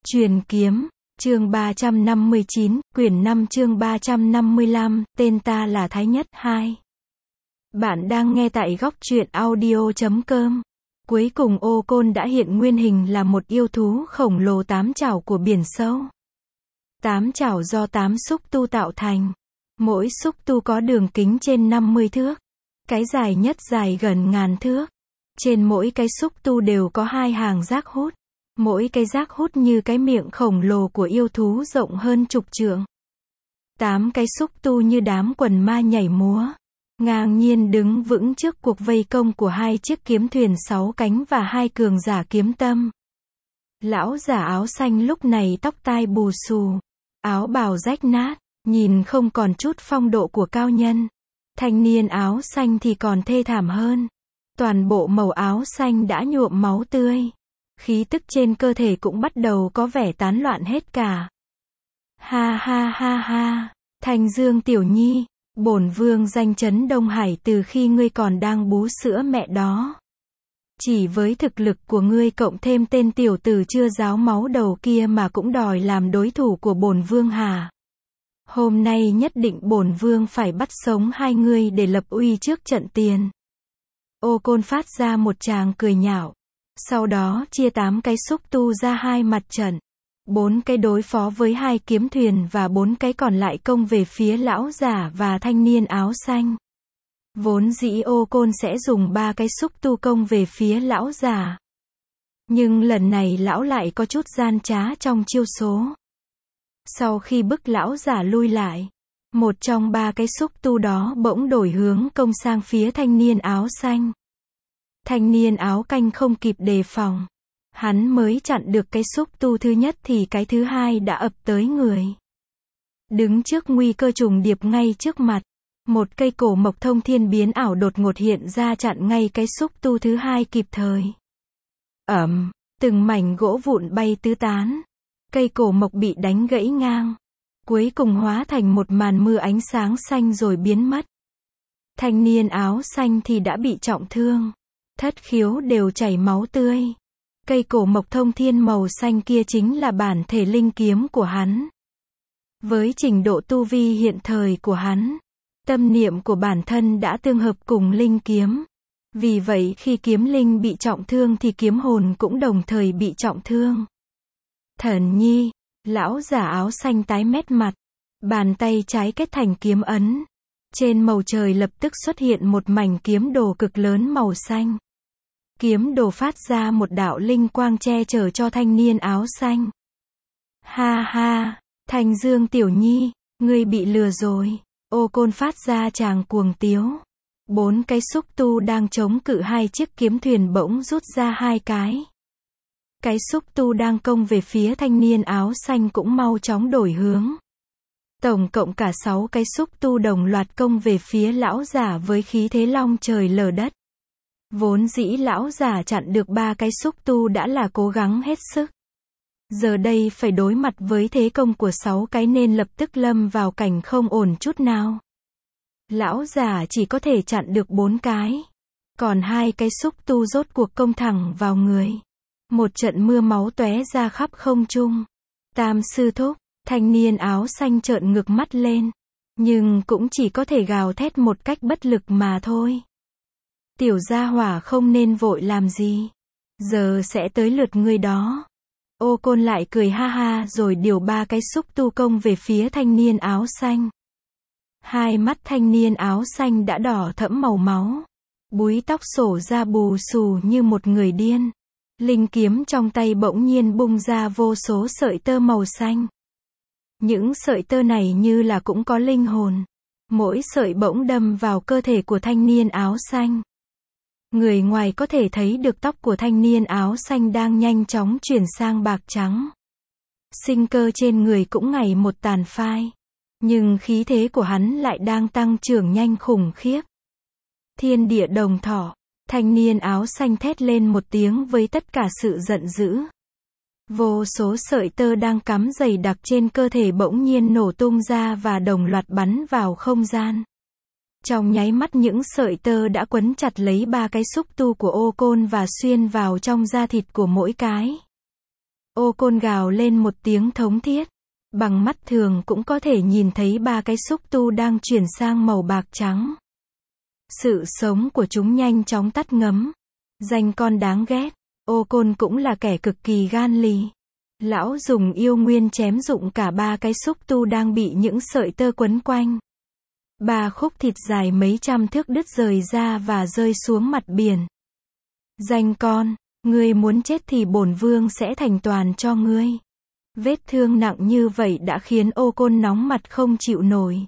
Truyền kiếm, chương 359, quyển 5 chương 355, tên ta là Thái Nhất 2. Bạn đang nghe tại góc truyện audio.com. Cuối cùng Ô Côn đã hiện nguyên hình là một yêu thú khổng lồ 8 chảo của biển sâu. 8 chảo do 8 xúc tu tạo thành. Mỗi xúc tu có đường kính trên 50 thước. Cái dài nhất dài gần ngàn thước. Trên mỗi cái xúc tu đều có 2 hàng rác hút. Mỗi cái rác hút như cái miệng khổng lồ của yêu thú rộng hơn chục trượng. 8 cái xúc tu như đám quần ma nhảy múa, ngang nhiên đứng vững trước cuộc vây công của 2 chiếc kiếm thuyền 6 cánh và 2 cường giả kiếm tâm. Lão giả áo xanh lúc này tóc tai bù xù, áo bào rách nát, nhìn không còn chút phong độ của cao nhân. Thanh niên áo xanh thì còn thê thảm hơn. Toàn bộ màu áo xanh đã nhuộm máu tươi. Khí tức trên cơ thể cũng bắt đầu có vẻ tán loạn hết cả. Ha ha ha ha, Thanh Dương tiểu nhi, bổn vương danh chấn Đông Hải từ khi ngươi còn đang bú sữa mẹ đó. Chỉ với thực lực của ngươi cộng thêm tên tiểu tử chưa ráo máu đầu kia mà cũng đòi làm đối thủ của bổn vương hả? Hôm nay nhất định bổn vương phải bắt sống hai ngươi để lập uy trước trận tiền. Ô Côn phát ra một tràng cười nhạo. Sau đó chia 8 cái xúc tu ra 2 mặt trận. 4 cái đối phó với 2 kiếm thuyền và 4 cái còn lại công về phía lão giả và thanh niên áo xanh. Vốn dĩ Ô Côn sẽ dùng 3 cái xúc tu công về phía lão giả. Nhưng lần này lão lại có chút gian trá trong chiêu số. Sau khi bức lão giả lui lại, một trong 3 cái xúc tu đó bỗng đổi hướng công sang phía thanh niên áo xanh. Thanh niên áo canh không kịp đề phòng. Hắn mới chặn được cái xúc tu thứ nhất thì cái thứ hai đã ập tới người. Đứng trước nguy cơ trùng điệp ngay trước mặt, một cây cổ mộc thông thiên biến ảo đột ngột hiện ra chặn ngay cái xúc tu thứ hai kịp thời. Từng mảnh gỗ vụn bay tứ tán. Cây cổ mộc bị đánh gãy ngang. Cuối cùng hóa thành một màn mưa ánh sáng xanh rồi biến mất. Thanh niên áo xanh thì đã bị trọng thương. Thất khiếu đều chảy máu tươi. Cây cổ mộc thông thiên màu xanh kia chính là bản thể linh kiếm của hắn. Với trình độ tu vi hiện thời của hắn, tâm niệm của bản thân đã tương hợp cùng linh kiếm. Vì vậy khi kiếm linh bị trọng thương thì kiếm hồn cũng đồng thời bị trọng thương. Thần nhi, lão giả áo xanh tái mét mặt. Bàn tay trái kết thành kiếm ấn. Trên bầu trời lập tức xuất hiện một mảnh kiếm đồ cực lớn màu xanh. Kiếm đồ phát ra một đạo linh quang che chở cho thanh niên áo xanh. Ha ha, Thanh Dương tiểu nhi, ngươi bị lừa rồi. Ô Côn phát ra tràng cuồng tiếu. 4 cái xúc tu đang chống cự 2 chiếc kiếm thuyền bỗng rút ra 2 cái. Cái xúc tu đang công về phía thanh niên áo xanh cũng mau chóng đổi hướng. Tổng cộng cả 6 cái xúc tu đồng loạt công về phía lão giả với khí thế long trời lở đất. Vốn dĩ lão giả chặn được 3 cái xúc tu đã là cố gắng hết sức. Giờ đây phải đối mặt với thế công của 6 cái nên lập tức lâm vào cảnh không ổn chút nào. Lão giả chỉ có thể chặn được 4 cái. Còn 2 cái xúc tu rốt cuộc công thẳng vào người. Một trận mưa máu tóe ra khắp không trung. Tam sư thúc, thanh niên áo xanh trợn ngược mắt lên. Nhưng cũng chỉ có thể gào thét một cách bất lực mà thôi. Tiểu gia hỏa không nên vội làm gì. Giờ sẽ tới lượt ngươi đó. Ô Côn lại cười ha ha rồi điều 3 cái xúc tu công về phía thanh niên áo xanh. Hai mắt thanh niên áo xanh đã đỏ thẫm màu máu. Búi tóc xổ ra bù xù như một người điên. Linh kiếm trong tay bỗng nhiên bung ra vô số sợi tơ màu xanh. Những sợi tơ này như là cũng có linh hồn. Mỗi sợi bỗng đâm vào cơ thể của thanh niên áo xanh. Người ngoài có thể thấy được tóc của thanh niên áo xanh đang nhanh chóng chuyển sang bạc trắng. Sinh cơ trên người cũng ngày một tàn phai. Nhưng khí thế của hắn lại đang tăng trưởng nhanh khủng khiếp. Thiên địa đồng thọ. Thanh niên áo xanh thét lên một tiếng với tất cả sự giận dữ. Vô số sợi tơ đang cắm dày đặc trên cơ thể bỗng nhiên nổ tung ra và đồng loạt bắn vào không gian. Trong nháy mắt những sợi tơ đã quấn chặt lấy 3 cái xúc tu của Ô Côn và xuyên vào trong da thịt của mỗi cái. Ô Côn gào lên một tiếng thống thiết. Bằng mắt thường cũng có thể nhìn thấy ba cái xúc tu đang chuyển sang màu bạc trắng. Sự sống của chúng nhanh chóng tắt ngấm. Danh con đáng ghét. Ô Côn cũng là kẻ cực kỳ gan lì. Lão dùng yêu nguyên chém rụng cả ba cái xúc tu đang bị những sợi tơ quấn quanh. Ba khúc thịt dài mấy trăm thước đứt rời ra và rơi xuống mặt biển. Danh con, ngươi muốn chết thì bổn vương sẽ thành toàn cho ngươi. Vết thương nặng như vậy đã khiến Ô Côn nóng mặt không chịu nổi.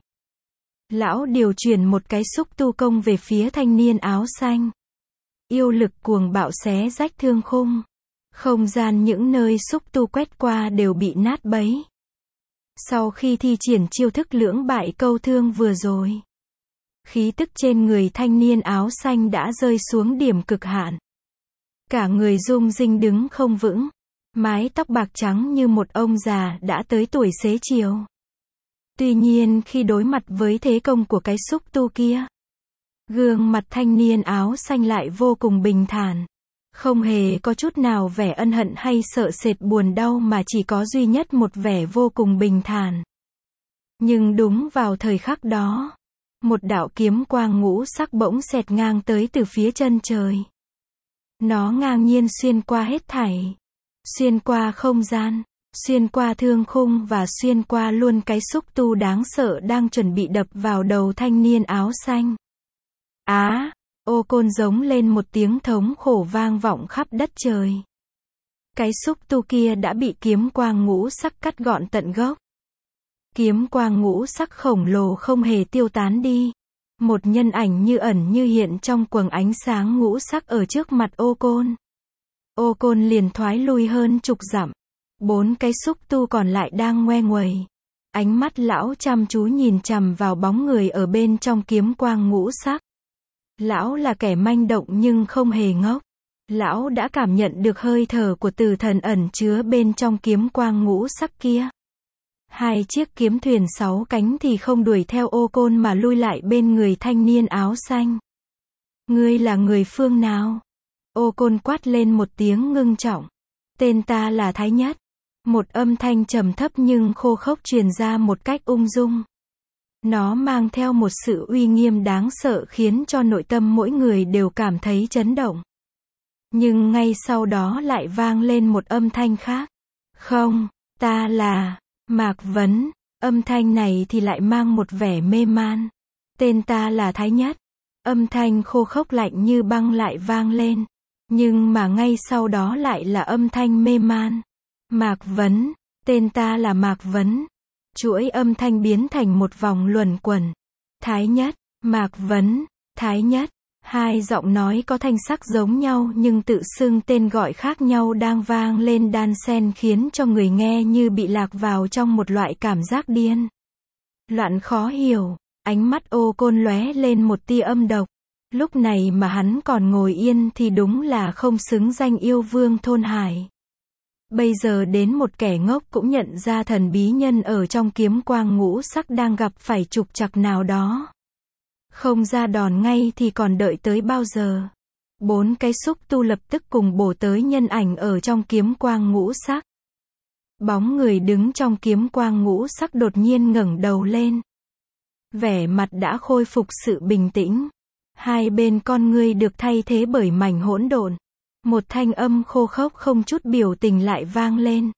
Lão điều chuyển một cái xúc tu công về phía thanh niên áo xanh. Yêu lực cuồng bạo xé rách thương khung. Không gian những nơi xúc tu quét qua đều bị nát bấy. Sau khi thi triển chiêu thức lưỡng bại câu thương vừa rồi, khí tức trên người thanh niên áo xanh đã rơi xuống điểm cực hạn. Cả người rung rinh đứng không vững. Mái tóc bạc trắng như một ông già đã tới tuổi xế chiều. Tuy nhiên khi đối mặt với thế công của cái xúc tu kia, gương mặt thanh niên áo xanh lại vô cùng bình thản. Không hề có chút nào vẻ ân hận hay sợ sệt buồn đau mà chỉ có duy nhất một vẻ vô cùng bình thản. Nhưng đúng vào thời khắc đó, một đạo kiếm quang ngũ sắc bỗng xẹt ngang tới từ phía chân trời. Nó ngang nhiên xuyên qua hết thảy. Xuyên qua không gian, xuyên qua thương khung và xuyên qua luôn cái xúc tu đáng sợ đang chuẩn bị đập vào đầu thanh niên áo xanh. Á! Ô Côn giống lên một tiếng thống khổ vang vọng khắp đất trời. Cái xúc tu kia đã bị kiếm quang ngũ sắc cắt gọn tận gốc. Kiếm quang ngũ sắc khổng lồ không hề tiêu tán đi. Một nhân ảnh như ẩn như hiện trong quầng ánh sáng ngũ sắc ở trước mặt Ô Côn. Ô Côn liền thoái lui hơn chục dặm. Bốn cái xúc tu còn lại đang ngoe nguẩy. Ánh mắt lão chăm chú nhìn chằm vào bóng người ở bên trong kiếm quang ngũ sắc. Lão là kẻ manh động nhưng không hề ngốc. Lão đã cảm nhận được hơi thở của tử thần ẩn chứa bên trong kiếm quang ngũ sắc kia. Hai chiếc kiếm thuyền 6 cánh thì không đuổi theo Ô Côn mà lui lại bên người thanh niên áo xanh. Ngươi là người phương nào? Ô Côn quát lên một tiếng ngưng trọng. Tên ta là Thái Nhất. Một âm thanh trầm thấp nhưng khô khốc truyền ra một cách ung dung. Nó mang theo một sự uy nghiêm đáng sợ khiến cho nội tâm mỗi người đều cảm thấy chấn động. Nhưng ngay sau đó lại vang lên một âm thanh khác. Không, ta là Mạc Vấn. Âm thanh này thì lại mang một vẻ mê man. Tên ta là Thái Nhất. Âm thanh khô khốc lạnh như băng lại vang lên. Nhưng mà ngay sau đó lại là âm thanh mê man. Mạc Vấn. Tên ta là Mạc Vấn. Chuỗi âm thanh biến thành một vòng luẩn quẩn. Thái Nhất, Mạc Vấn, Thái Nhất. Hai giọng nói có thanh sắc giống nhau nhưng tự xưng tên gọi khác nhau đang vang lên đan xen khiến cho người nghe như bị lạc vào trong một loại cảm giác điên loạn khó hiểu. Ánh mắt Ô Côn lóe lên một tia âm độc. Lúc này mà hắn còn ngồi yên thì đúng là không xứng danh yêu vương thôn hải. Bây giờ đến một kẻ ngốc cũng nhận ra thần bí nhân ở trong kiếm quang ngũ sắc đang gặp phải trục trặc nào đó. Không ra đòn ngay thì còn đợi tới bao giờ. Bốn cái xúc tu lập tức cùng bổ tới nhân ảnh ở trong kiếm quang ngũ sắc. Bóng người đứng trong kiếm quang ngũ sắc đột nhiên ngẩng đầu lên. Vẻ mặt đã khôi phục sự bình tĩnh. Hai bên con ngươi được thay thế bởi mảnh hỗn độn. Một thanh âm khô khốc không chút biểu tình lại vang lên.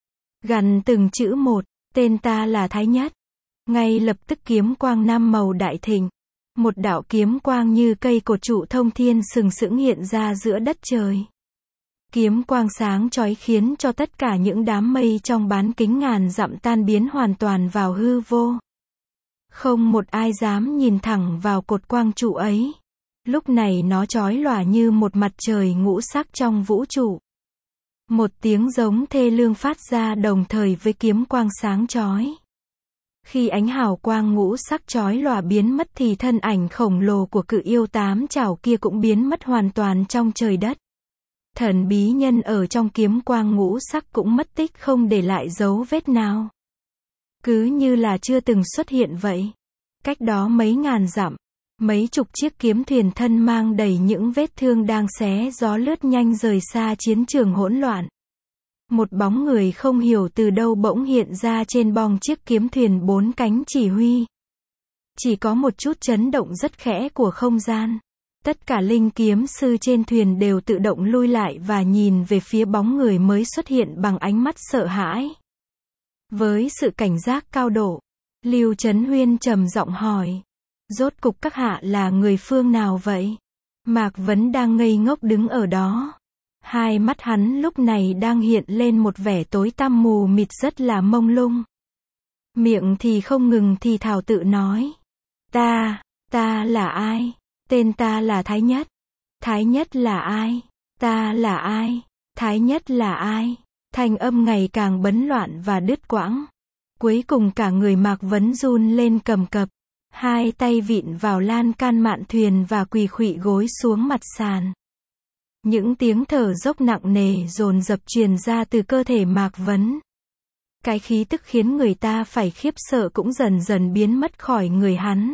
Gằn từng chữ một, tên ta là Thái Nhất. Ngay lập tức kiếm quang năm màu đại thịnh. Một đạo kiếm quang như cây cột trụ thông thiên sừng sững hiện ra giữa đất trời. Kiếm quang sáng chói khiến cho tất cả những đám mây trong bán kính ngàn dặm tan biến hoàn toàn vào hư vô. Không một ai dám nhìn thẳng vào cột quang trụ ấy. Lúc này nó chói lòa như một mặt trời ngũ sắc trong vũ trụ. Một tiếng giống thê lương phát ra đồng thời với kiếm quang sáng chói. Khi ánh hào quang ngũ sắc chói lòa biến mất thì thân ảnh khổng lồ của cự yêu tám chảo kia cũng biến mất hoàn toàn trong trời đất. Thần bí nhân ở trong kiếm quang ngũ sắc cũng mất tích không để lại dấu vết nào. Cứ như là chưa từng xuất hiện vậy. Cách đó mấy ngàn dặm, mấy chục chiếc kiếm thuyền thân mang đầy những vết thương đang xé gió lướt nhanh rời xa chiến trường hỗn loạn. Một bóng người không hiểu từ đâu bỗng hiện ra trên bong chiếc kiếm thuyền 4 cánh chỉ huy. Chỉ có một chút chấn động rất khẽ của không gian. Tất cả linh kiếm sư trên thuyền đều tự động lui lại và nhìn về phía bóng người mới xuất hiện bằng ánh mắt sợ hãi. Với sự cảnh giác cao độ, Lưu Chấn Huyên trầm giọng hỏi. Rốt cục các hạ là người phương nào vậy? Mạc Vấn đang ngây ngốc đứng ở đó. Hai mắt hắn lúc này đang hiện lên một vẻ tối tăm mù mịt rất là mông lung. Miệng thì không ngừng thì thào tự nói. Ta là ai? Tên ta là Thái Nhất. Thái Nhất là ai? Ta là ai? Thái Nhất là ai? Thanh âm ngày càng bấn loạn và đứt quãng. Cuối cùng cả người Mạc Vấn run lên cầm cập. Hai tay vịn vào lan can mạn thuyền và quỳ khuỵu gối xuống mặt sàn. Những tiếng thở dốc nặng nề dồn dập truyền ra từ cơ thể Mạc Vấn. Cái khí tức khiến người ta phải khiếp sợ cũng dần dần biến mất khỏi người hắn.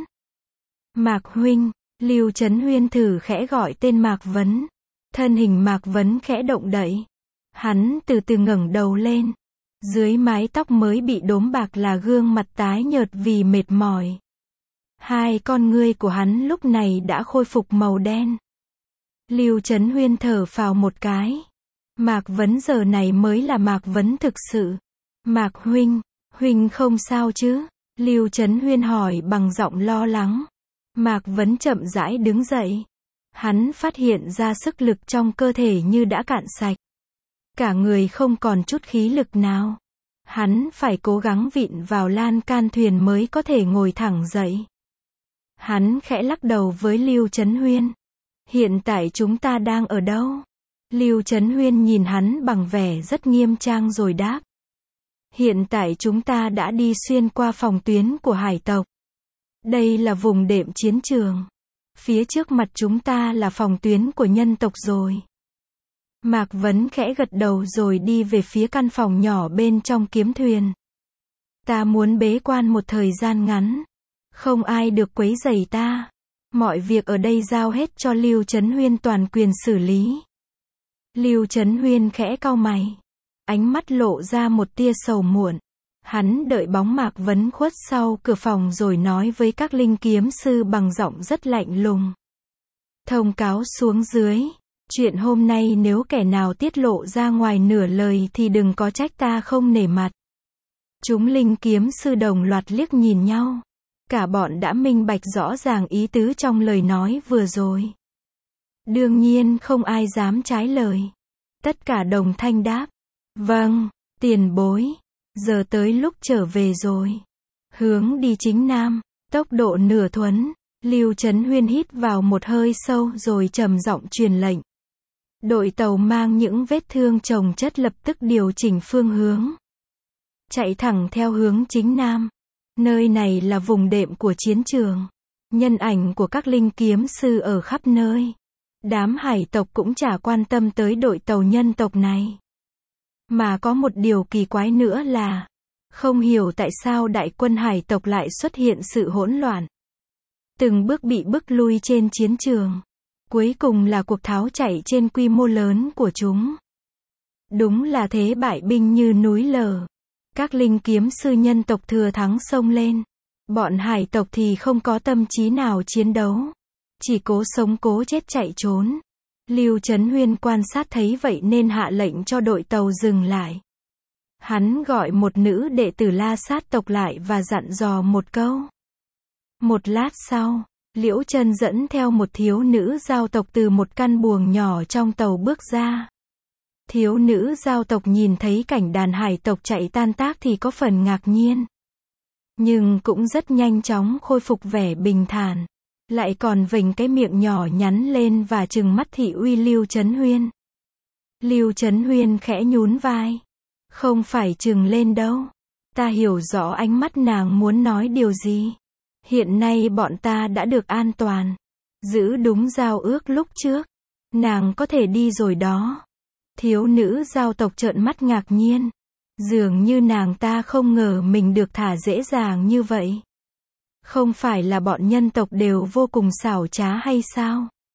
Mạc huynh, Lưu Chấn Huyên thử khẽ gọi tên Mạc Vấn. Thân hình Mạc Vấn khẽ động đậy. Hắn từ từ ngẩng đầu lên. Dưới mái tóc mới bị đốm bạc là gương mặt tái nhợt vì mệt mỏi. Hai con ngươi của hắn lúc này đã khôi phục màu đen. Lưu Chấn Huyên thở phào một cái. Mạc Vấn giờ này mới là Mạc Vấn thực sự. Mạc huynh không sao chứ? Lưu Chấn Huyên hỏi bằng giọng lo lắng. Mạc Vấn chậm rãi đứng dậy. Hắn phát hiện ra sức lực trong cơ thể như đã cạn sạch. Cả người không còn chút khí lực nào. Hắn phải cố gắng vịn vào lan can thuyền mới có thể ngồi thẳng dậy. Hắn khẽ lắc đầu với Lưu Chấn Huyên. Hiện tại chúng ta đang ở đâu? Lưu Chấn Huyên nhìn hắn bằng vẻ rất nghiêm trang rồi đáp. Hiện tại chúng ta đã đi xuyên qua phòng tuyến của hải tộc. Đây là vùng đệm chiến trường. Phía trước mặt chúng ta là phòng tuyến của nhân tộc rồi. Mạc Vấn khẽ gật đầu rồi đi về phía căn phòng nhỏ bên trong kiếm thuyền. Ta muốn bế quan một thời gian ngắn. Không ai được quấy rầy ta. Mọi việc ở đây giao hết cho Lưu Chấn Huyên toàn quyền xử lý. Lưu Chấn Huyên khẽ cau mày. Ánh mắt lộ ra một tia sầu muộn. Hắn đợi bóng Mạc Vấn khuất sau cửa phòng rồi nói với các linh kiếm sư bằng giọng rất lạnh lùng. Thông cáo xuống dưới. Chuyện hôm nay nếu kẻ nào tiết lộ ra ngoài nửa lời thì đừng có trách ta không nể mặt. Chúng linh kiếm sư đồng loạt liếc nhìn nhau. Cả bọn đã minh bạch rõ ràng ý tứ trong lời nói vừa rồi. Đương nhiên không ai dám trái lời. Tất cả đồng thanh đáp. Vâng, tiền bối. Giờ tới lúc trở về rồi. Hướng đi chính nam. Tốc độ nửa thuấn. Lưu Chấn Huyên hít vào một hơi sâu rồi trầm giọng truyền lệnh. Đội tàu mang những vết thương chồng chất lập tức điều chỉnh phương hướng. Chạy thẳng theo hướng chính nam. Nơi này là vùng đệm của chiến trường. Nhân ảnh của các linh kiếm sư ở khắp nơi. Đám hải tộc cũng chả quan tâm tới đội tàu nhân tộc này. Mà có một điều kỳ quái nữa là, không hiểu tại sao đại quân hải tộc lại xuất hiện sự hỗn loạn. Từng bước bị bức lui trên chiến trường. Cuối cùng là cuộc tháo chạy trên quy mô lớn của chúng. Đúng là thế bại binh như núi lở. Các linh kiếm sư nhân tộc thừa thắng xông lên. Bọn hải tộc thì không có tâm trí nào chiến đấu. Chỉ cố sống cố chết chạy trốn. Lưu Chấn Huyên quan sát thấy vậy nên hạ lệnh cho đội tàu dừng lại. Hắn gọi một nữ đệ tử La Sát tộc lại và dặn dò một câu. Một lát sau, Liễu Chân dẫn theo một thiếu nữ giao tộc từ một căn buồng nhỏ trong tàu bước ra. Thiếu nữ giao tộc nhìn thấy cảnh đàn hải tộc chạy tan tác thì có phần ngạc nhiên. Nhưng cũng rất nhanh chóng khôi phục vẻ bình thản. Lại còn vểnh cái miệng nhỏ nhắn lên và trừng mắt thị uy Lưu Chấn Huyên. Lưu Chấn Huyên khẽ nhún vai. Không phải trừng lên đâu. Ta hiểu rõ ánh mắt nàng muốn nói điều gì. Hiện nay bọn ta đã được an toàn. Giữ đúng giao ước lúc trước. Nàng có thể đi rồi đó. Thiếu nữ giao tộc trợn mắt ngạc nhiên. Dường như nàng ta không ngờ mình được thả dễ dàng như vậy. Không phải là bọn nhân tộc đều vô cùng xảo trá hay sao?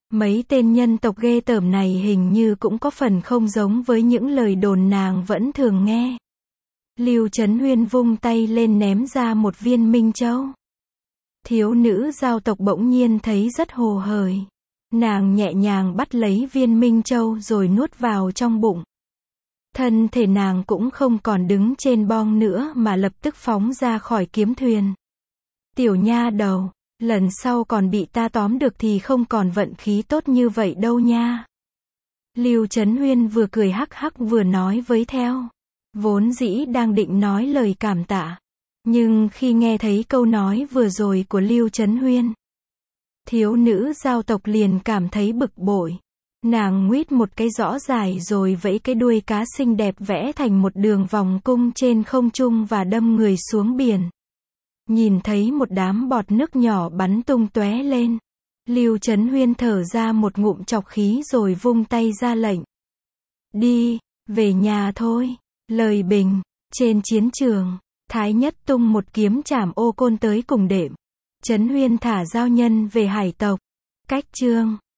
Mấy tên nhân tộc ghê tởm này hình như cũng có phần không giống với những lời đồn nàng vẫn thường nghe. Lưu Chấn Huyên vung tay lên ném ra một viên minh châu. Thiếu nữ giao tộc bỗng nhiên thấy rất hồ hởi. Nàng nhẹ nhàng bắt lấy viên minh châu rồi nuốt vào trong bụng. Thân thể nàng cũng không còn đứng trên bong nữa mà lập tức phóng ra khỏi kiếm thuyền. Tiểu nha đầu, lần sau còn bị ta tóm được thì không còn vận khí tốt như vậy đâu nha. Lưu Chấn Huyên vừa cười hắc hắc vừa nói với theo. Vốn dĩ đang định nói lời cảm tạ. Nhưng khi nghe thấy câu nói vừa rồi của Lưu Chấn Huyên, thiếu nữ giao tộc liền cảm thấy bực bội. Nàng nguýt một cái rõ dài rồi vẫy cái đuôi cá xinh đẹp vẽ thành một đường vòng cung trên không trung và đâm người xuống biển. Nhìn thấy một đám bọt nước nhỏ bắn tung tóe lên. Lưu Chấn Huyên thở ra một ngụm trọc khí rồi vung tay ra lệnh. Đi, về nhà thôi. Lời bình, trên chiến trường, Thái Nhất tung một kiếm chảm Ô Côn tới cùng đệm. Chấn Huyên thả giao nhân về hải tộc. Cách chương